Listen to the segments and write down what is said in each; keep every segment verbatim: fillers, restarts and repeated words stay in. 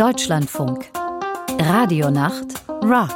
Deutschlandfunk. Radionacht Rock.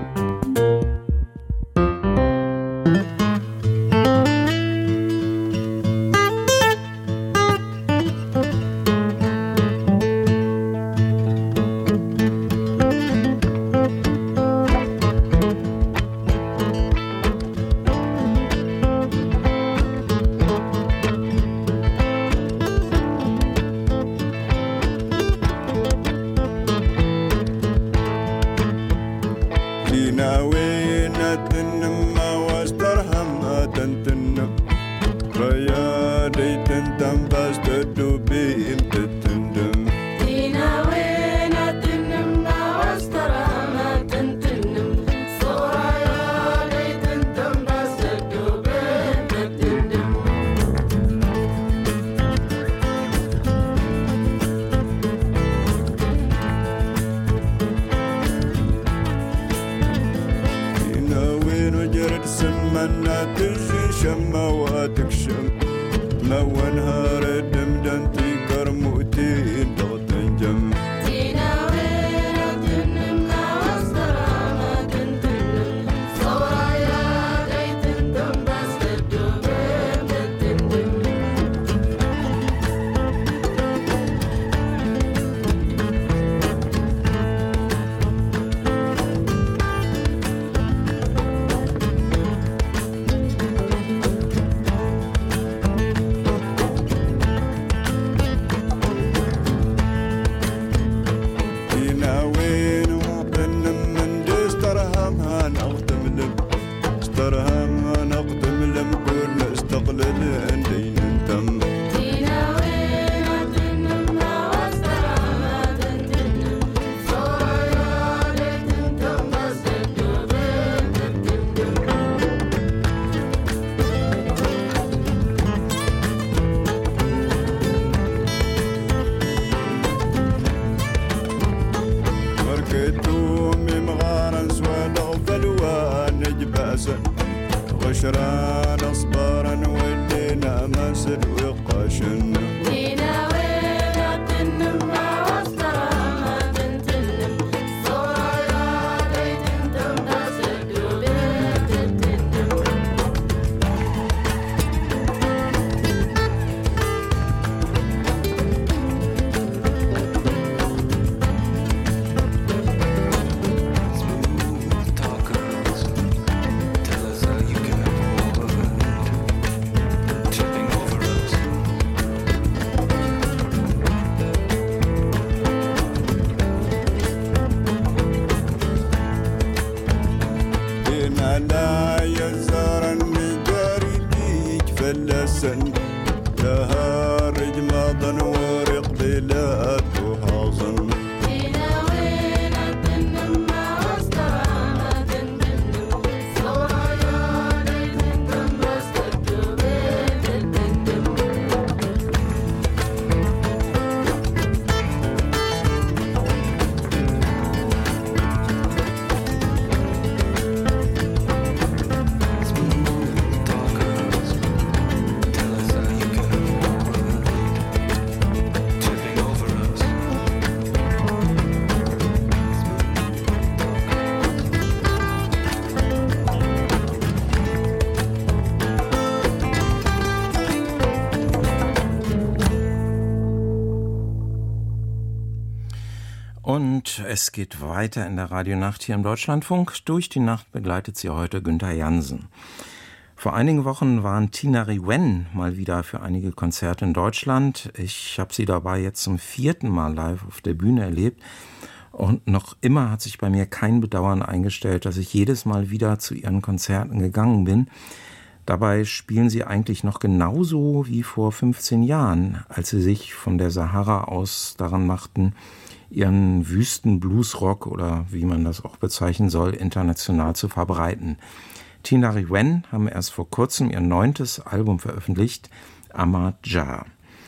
Und es geht weiter in der Radionacht hier im Deutschlandfunk. Durch die Nacht begleitet sie heute Günther Jansen. Vor einigen Wochen waren Tina Wen mal wieder für einige Konzerte in Deutschland. Ich habe sie dabei jetzt zum vierten Mal live auf der Bühne erlebt. Und noch immer hat sich bei mir kein Bedauern eingestellt, dass ich jedes Mal wieder zu ihren Konzerten gegangen bin. Dabei spielen sie eigentlich noch genauso wie vor fünfzehn Jahren, als sie sich von der Sahara aus daran machten, ihren Wüsten-Bluesrock oder wie man das auch bezeichnen soll, international zu verbreiten. Tina Wen haben erst vor kurzem ihr neuntes Album veröffentlicht, Amar Jah.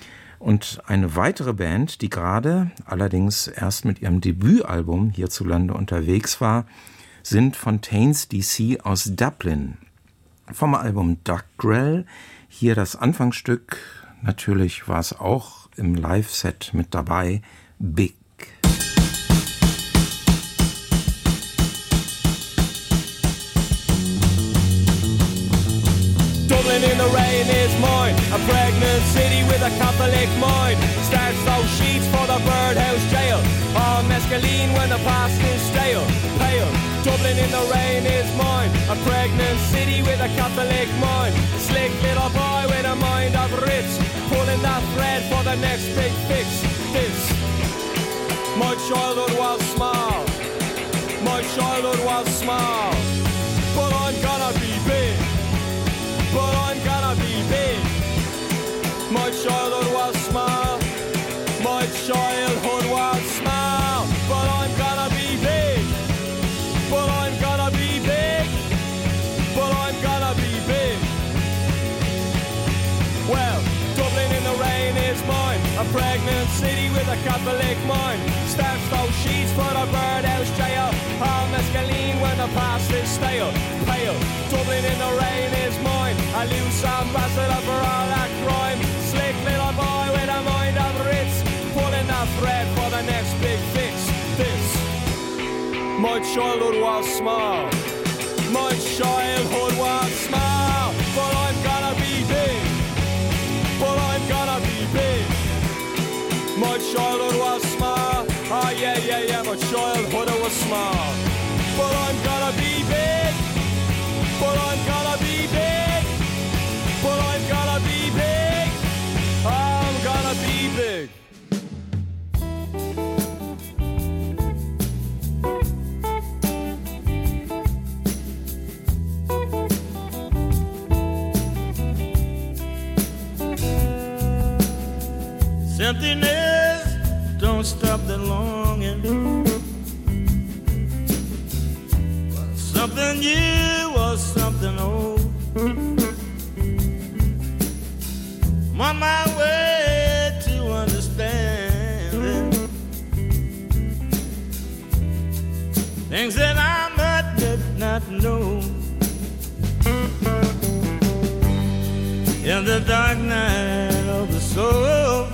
Und eine weitere Band, die gerade allerdings erst mit ihrem Debütalbum hierzulande unterwegs war, sind Fontaines D C aus Dublin. Vom Album Duckrell, hier das Anfangsstück, natürlich war es auch im Live-Set mit dabei, Big. rain is mine. A pregnant city with a Catholic mind. Starts those sheets for the birdhouse jail. All mescaline when the past is stale. Pale, Dublin in the rain is mine. A pregnant city with a Catholic mind. Slick little boy with a mind of Ritz. Pulling that thread for the next big fix. This, my childhood was small. My childhood was small. But I'm gonna be big. But I'm gonna be big. My childhood was small. My childhood was small. But I'm gonna be big. But I'm gonna be big. But I'm gonna be big. Well, Dublin in the rain is mine. A pregnant city with a Catholic mind. Starts those sheets for the birdhouse jail. All mescaline when the past is stale. Pale, Dublin in the rain is mine. A loose ambassador for all that crime. Slick little boy with a mind of Ritz. Pulling that thread for the next big fix. This, my childhood was small. My childhood was small. But I'm gonna be big. But I'm gonna be big. My childhood was small. Oh yeah, yeah, yeah, my childhood was small. But I'm gonna be big. But I'm gonna be big. But I'm gonna be big. I'm gonna be big. Emptiness don't stop the longing. Something new or something old. I'm on my way to understanding things that I might not know. In the dark night of the soul.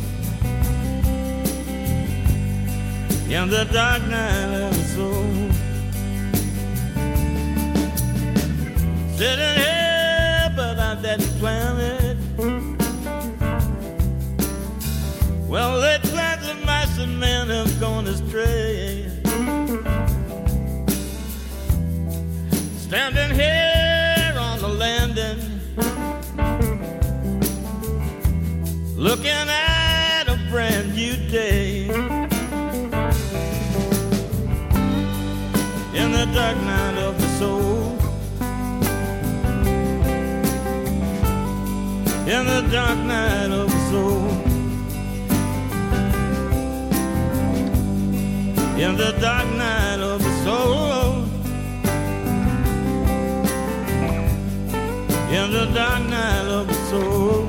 In the dark night of the soul. Sitting here, but I didn't plan it. Well, they planned the mice and men have gone astray. Standing here on the landing, looking at a brand new day. In the dark night of the soul. In the dark night of the soul. In the dark night of the soul. In the dark night of the soul.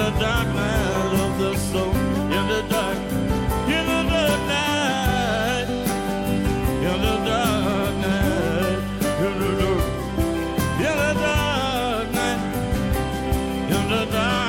the dark night of the soul, in the dark, in the dark night, in the dark night, in the dark, in the dark night, in the dark.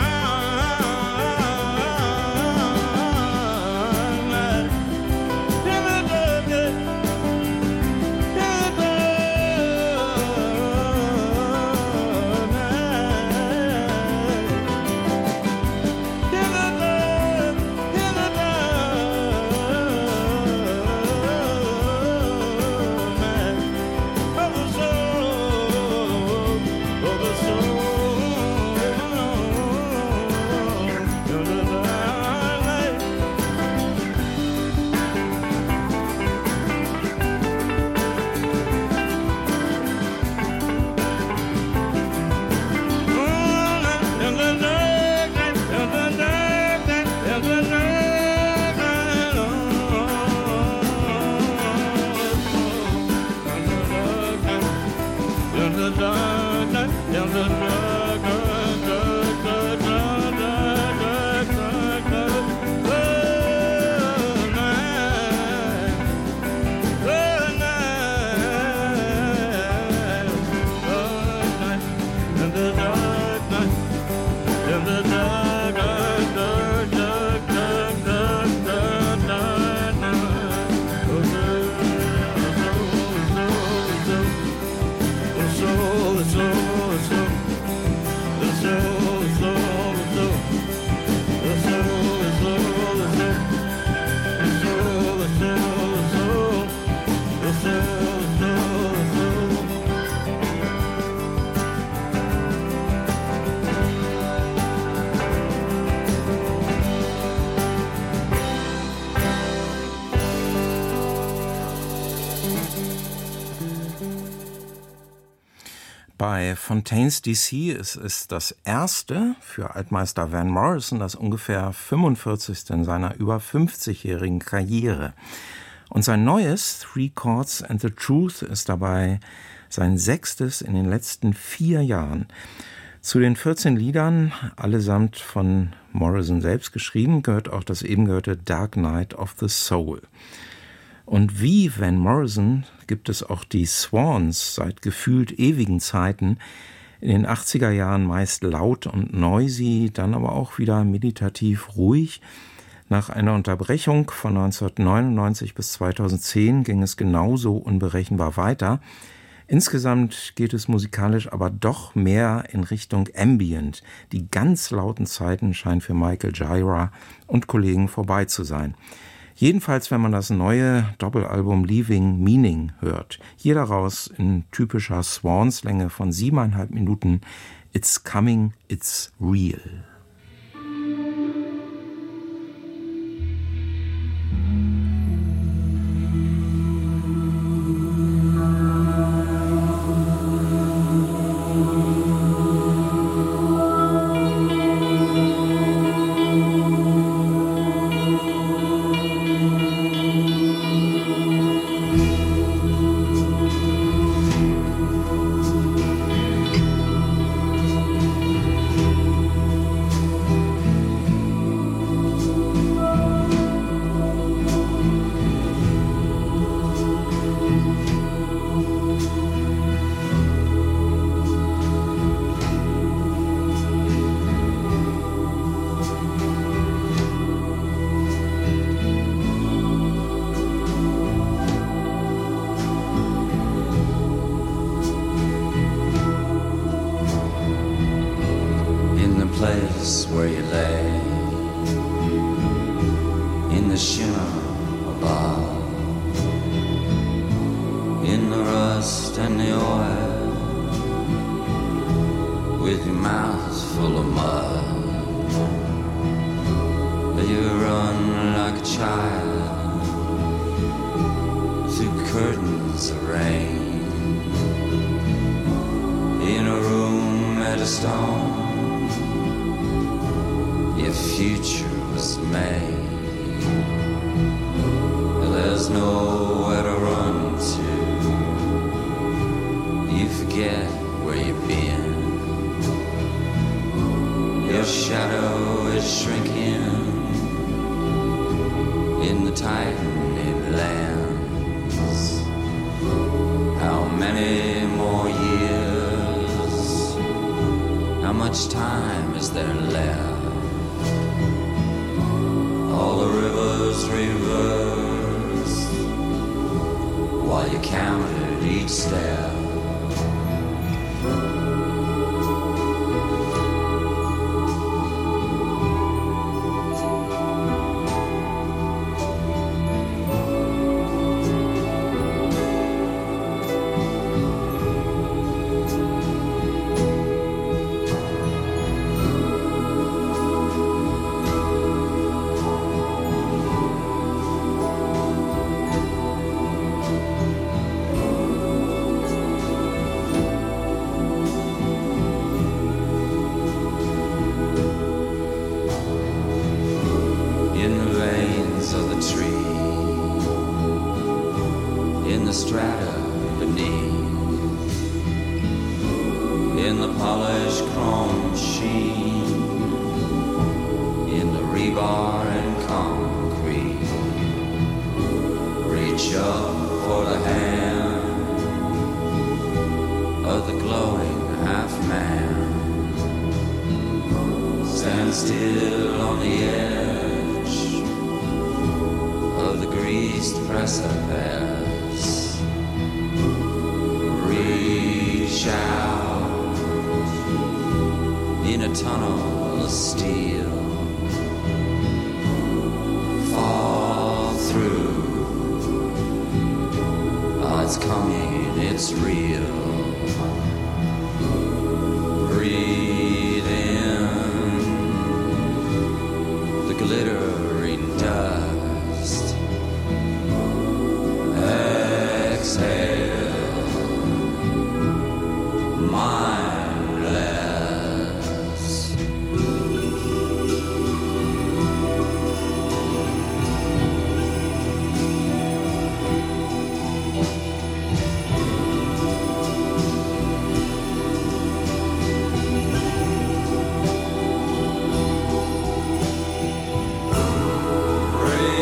Bei Fontaines D C ist es das erste für Altmeister Van Morrison, das ungefähr fünfundvierzigste in seiner über fünfzigjährigen Karriere. Und sein neues Three Chords and the Truth ist dabei sein sechstes in den letzten vier Jahren. Zu den vierzehn Liedern, allesamt von Morrison selbst geschrieben, gehört auch das eben gehörte Dark Night of the Soul. Und wie Van Morrison gibt es auch die Swans seit gefühlt ewigen Zeiten, in den achtziger Jahren meist laut und noisy, dann aber auch wieder meditativ ruhig. Nach einer Unterbrechung von neunzehnhundertneunundneunzig bis zweitausendzehn ging es genauso unberechenbar weiter. Insgesamt geht es musikalisch aber doch mehr in Richtung Ambient. Die ganz lauten Zeiten scheinen für Michael Gira und Kollegen vorbei zu sein. Jedenfalls, wenn man das neue Doppelalbum Leaving Meaning hört. Hier daraus in typischer Swans-Länge von siebeneinhalb Minuten It's Coming, It's Real. Shadow shrinking in the tightening lands. How many more years? How much time is there left? All the rivers reverse while you counted each step. Rain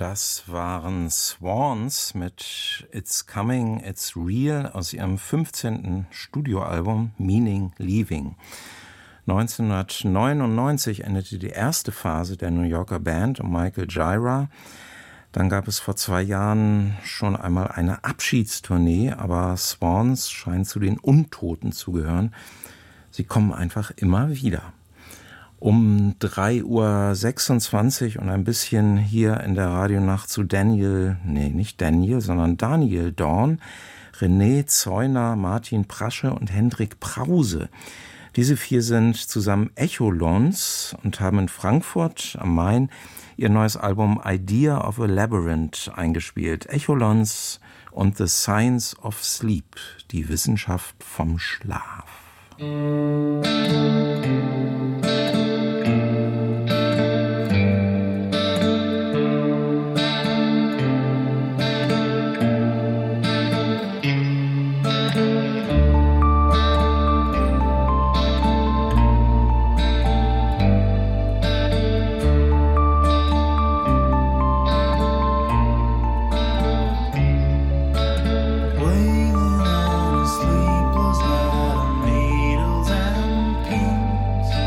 Das waren Swans mit It's Coming, It's Real aus ihrem fünfzehnten Studioalbum Meaning Leaving. neunzehnhundertneunundneunzig endete die erste Phase der New Yorker Band um Michael Gira. Dann gab es vor zwei Jahren schon einmal eine Abschiedstournee, aber Swans scheint zu den Untoten zu gehören. Sie kommen einfach immer wieder. Um drei Uhr sechsundzwanzig und ein bisschen hier in der Radionacht zu Daniel, nee, nicht Daniel, sondern Daniel Dorn, René Zeuner, Martin Prasche und Hendrik Prause. Diese vier sind zusammen Echolons und haben in Frankfurt am Main ihr neues Album Idea of a Labyrinth eingespielt. Echolons und The Science of Sleep, die Wissenschaft vom Schlaf. Wailing on a sleepless night of needles and pins.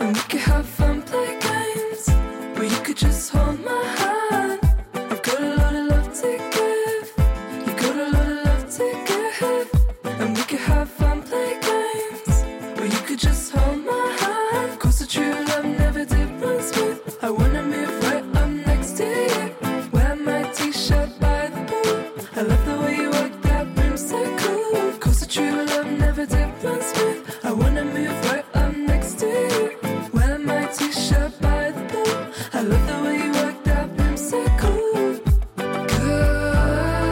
And we could have fun, play games, where you could just hold my hand. I've got a lot of love to give, you got a lot of love to give. And we could have fun, play games, where you could just hold my hand. Cause the true love never did run smooth. I wanna move right up next to you, wear my t-shirt by the pool. I love the way you work that room so cool. Cause the true love never did run smooth. I wanna move right up next to you, wear my t-shirt by the pool. I love the way you work that room so cool. Girl,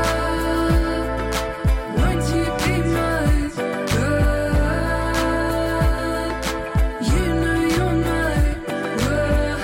won't you be my girl? You know you're my girl.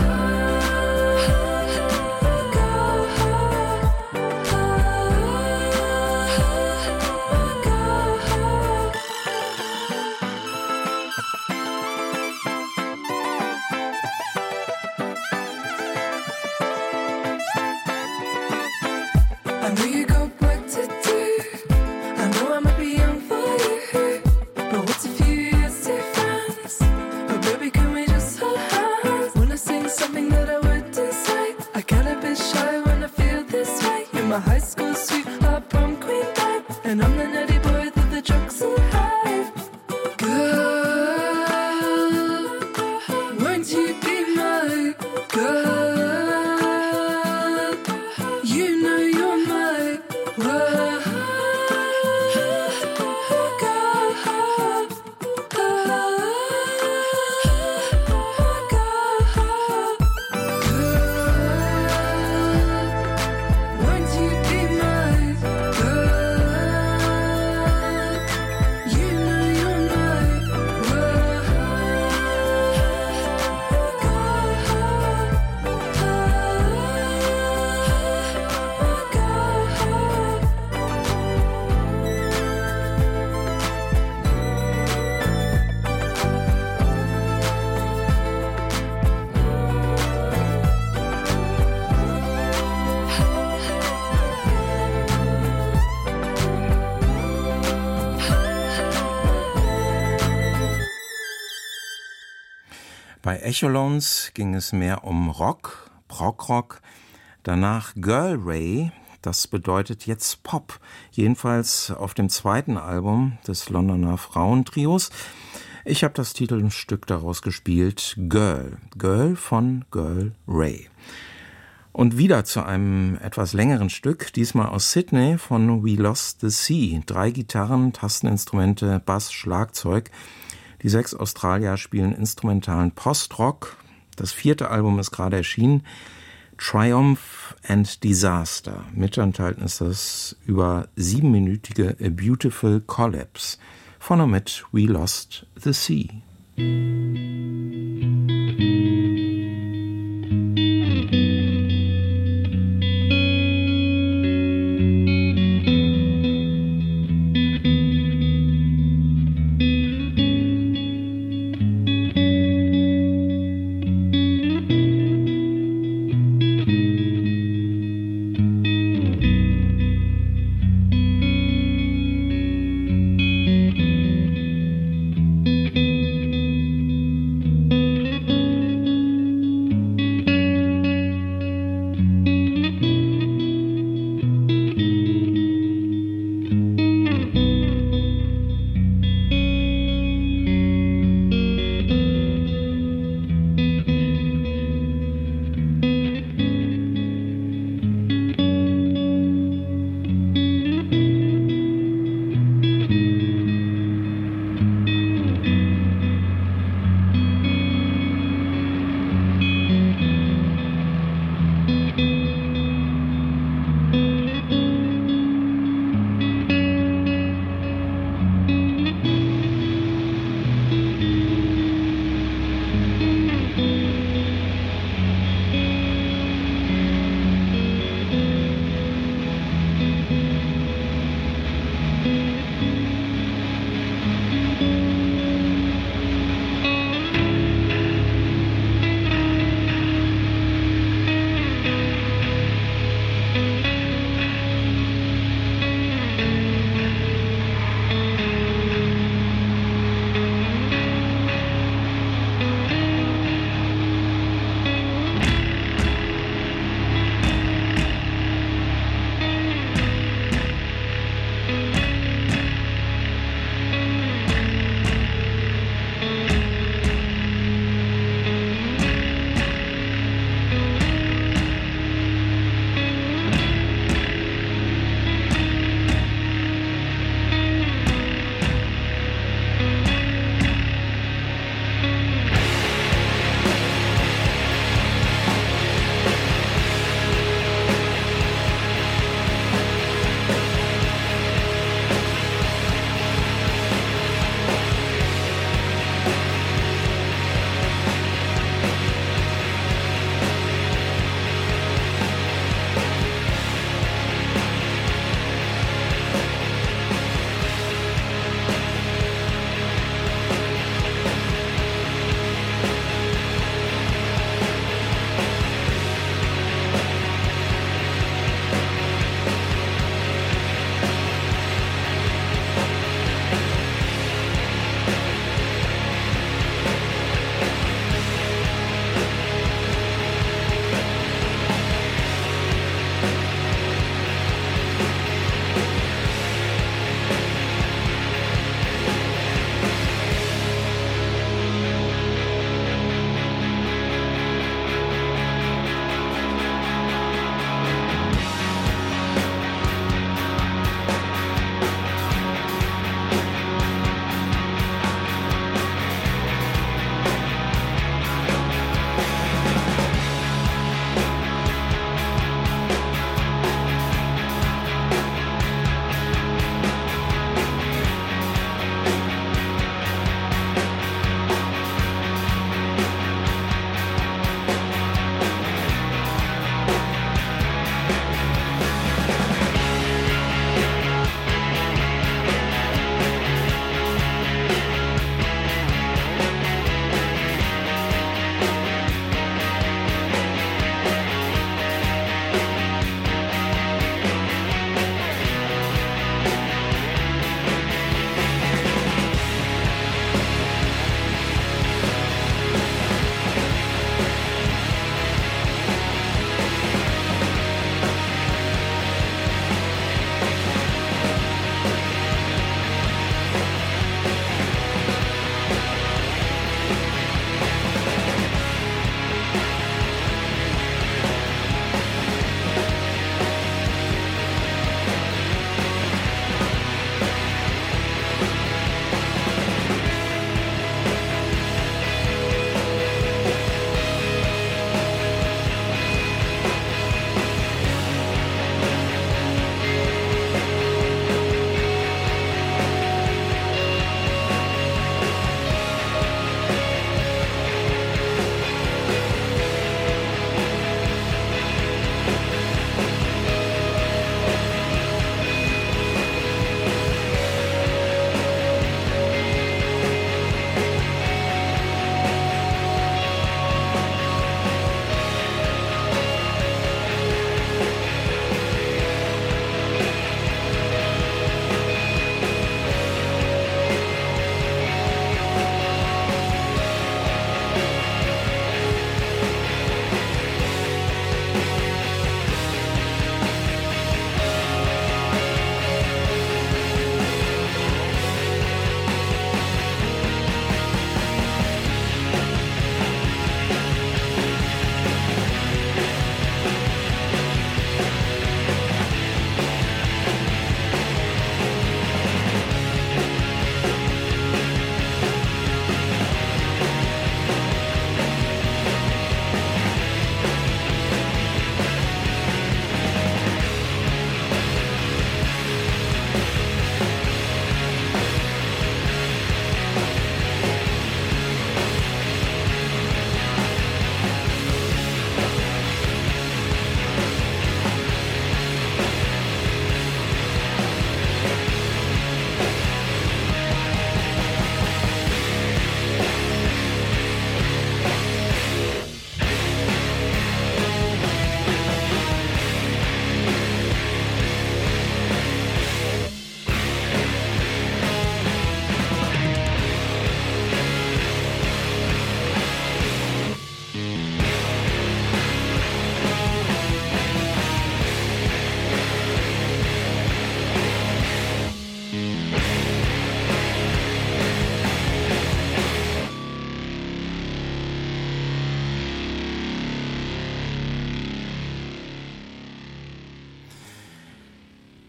I know you got work to do, I know I might be young for you, but what's a few years difference? Oh baby, can we just hold hands? Wanna sing something that I wouldn't say, I get a bit shy when I feel this way. You're my high school sweetheart, prom queen babe, and I'm the nerdy boy that the jokes will hide. Girl, won't you be my girl? You know you're my world. Won't you be my girl? You know you're my world. Bei Echolones ging es mehr um Rock, Prog-Rock, danach Girl Ray, das bedeutet jetzt Pop, jedenfalls auf dem zweiten Album des Londoner Frauentrios. Ich habe das Titelstück daraus gespielt, Girl, Girl von Girl Ray. Und wieder zu einem etwas längeren Stück, diesmal aus Sydney von We Lost the Sea. Drei Gitarren, Tasteninstrumente, Bass, Schlagzeug. Die sechs Australier spielen instrumentalen Postrock. Das vierte Album ist gerade erschienen. Triumph and Disaster. Mit enthalten ist das über siebenminütige A Beautiful Collapse. Von und mit We Lost the Sea.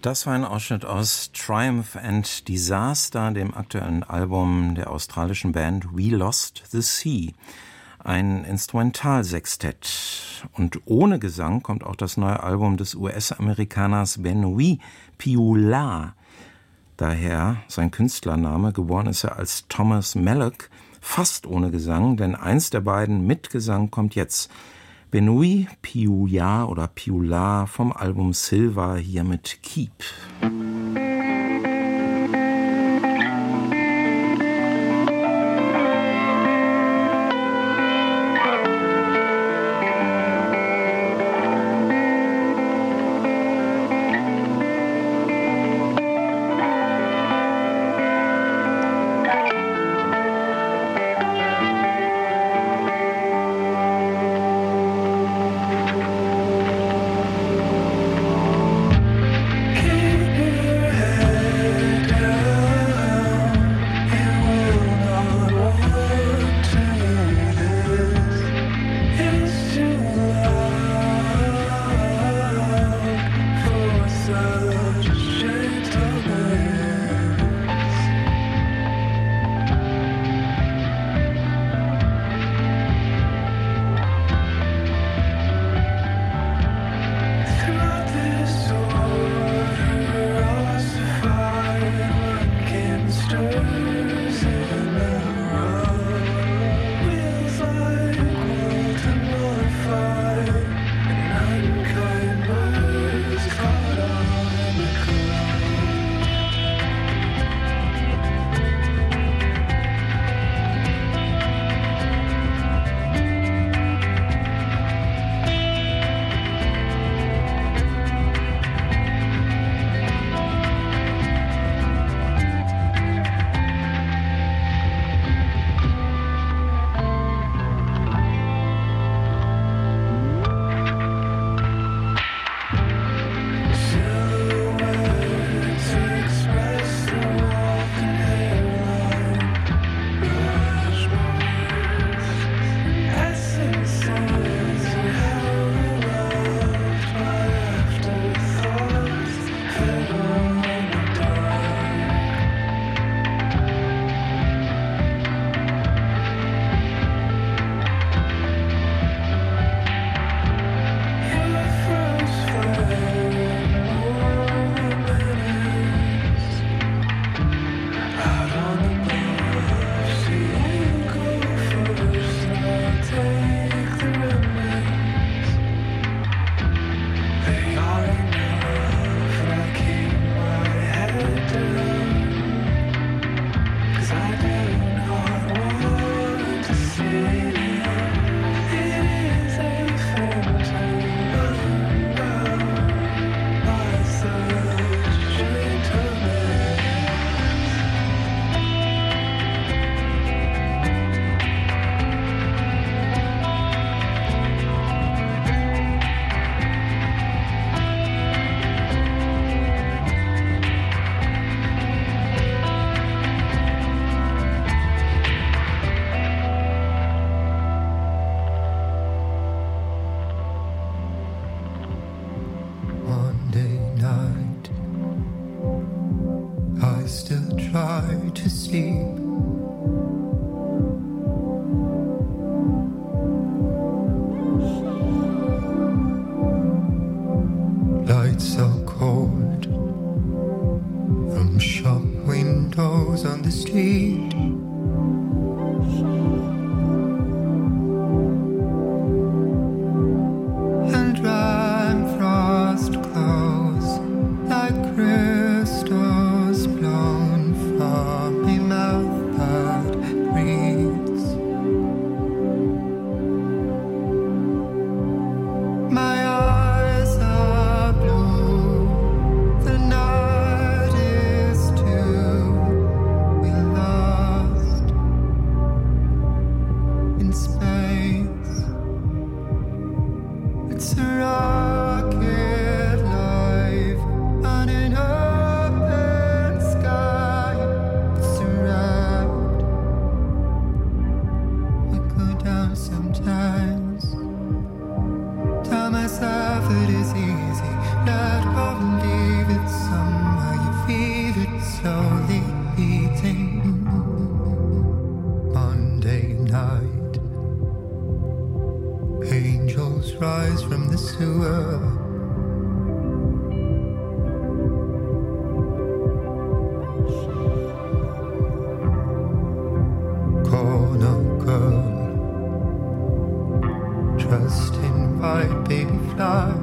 Das war ein Ausschnitt aus Triumph and Disaster, dem aktuellen Album der australischen Band We Lost the Sea. Ein Instrumentalsextett. Und ohne Gesang kommt auch das neue Album des U S-Amerikaners Benoît Pioula. Daher sein Künstlername, geboren ist er als Thomas Mallock, fast ohne Gesang, denn eins der beiden mit Gesang kommt jetzt. Benoît Pioula oder Pioula vom Album Silver, hier mit Keep. Love Streets rise from the sewer. Corner girl, dressed in white baby flower.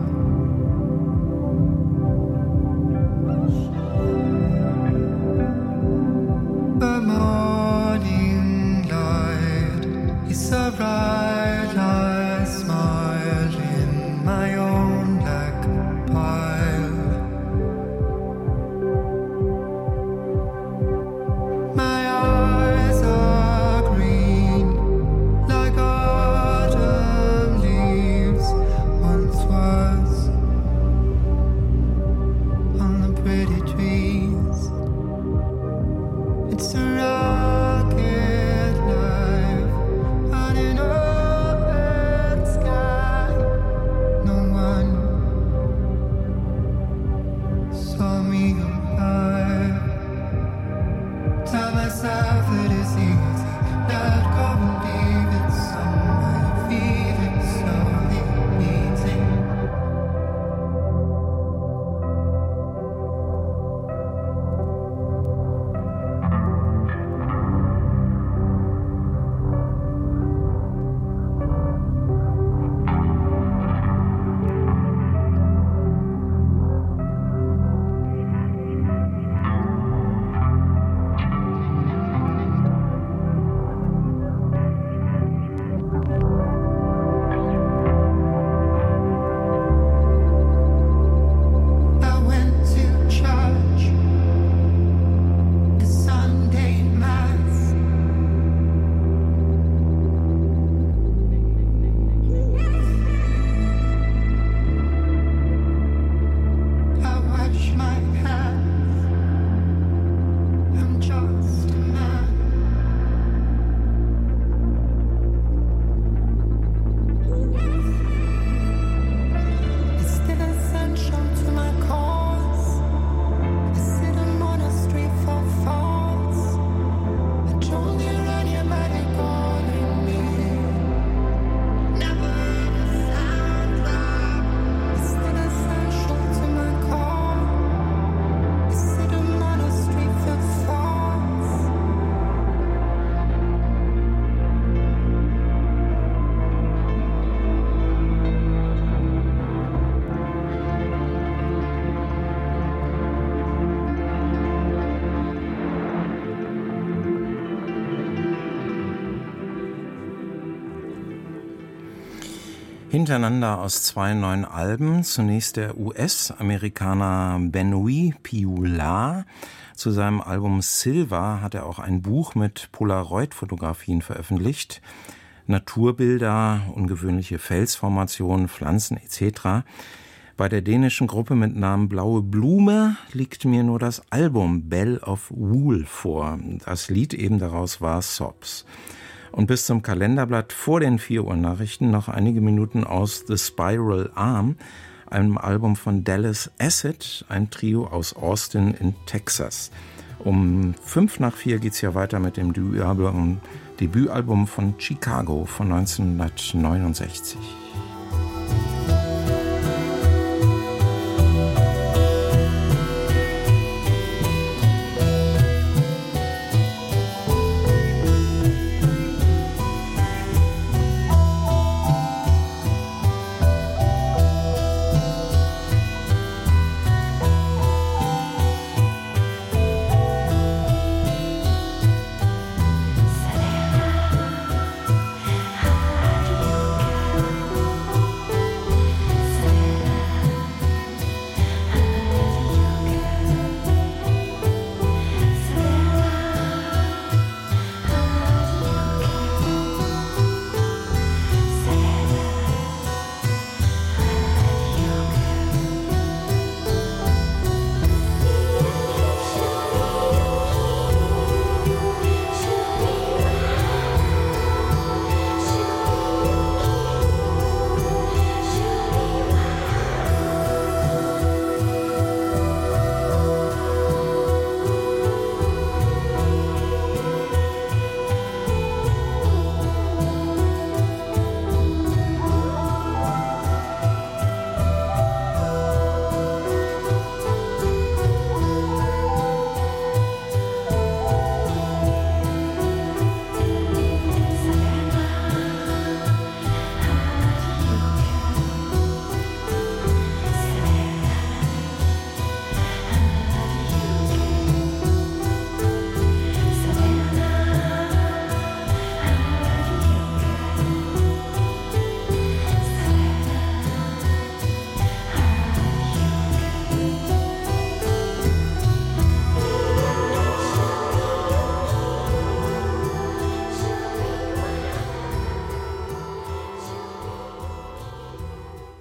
The morning light is a bright light smile in my own black pile. My eyes are green like autumn leaves once was on the pretty trees. It's a rocket life on an open sky. No one saw me alive. Tell myself it is easy. Let go and leave it somewhere. Feel it slowly beating. I went to church, the Sunday Mass. I wash my hands. I'm just a man. It's still essential to my cause. I sit in monastery for faults. I told you run your body calling me. Never a sound drop. It's still essential to my cause. I sit in monastery for faults. Hintereinander aus zwei neuen Alben. Zunächst der U S-Amerikaner Benoît Pioula. Zu seinem Album Silver hat er auch ein Buch mit Polaroid-Fotografien veröffentlicht. Naturbilder, ungewöhnliche Felsformationen, Pflanzen et cetera. Bei der dänischen Gruppe mit Namen Blaue Blume liegt mir nur das Album Bell of Wool vor. Das Lied eben daraus war Sobs. Und bis zum Kalenderblatt vor den vier Uhr Nachrichten noch einige Minuten aus The Spiral Arm, einem Album von Dallas Acid, ein Trio aus Austin in Texas. Um fünf nach vier geht's ja weiter mit dem Debütalbum, Debütalbum von Chicago von neunzehnhundertneunundsechzig.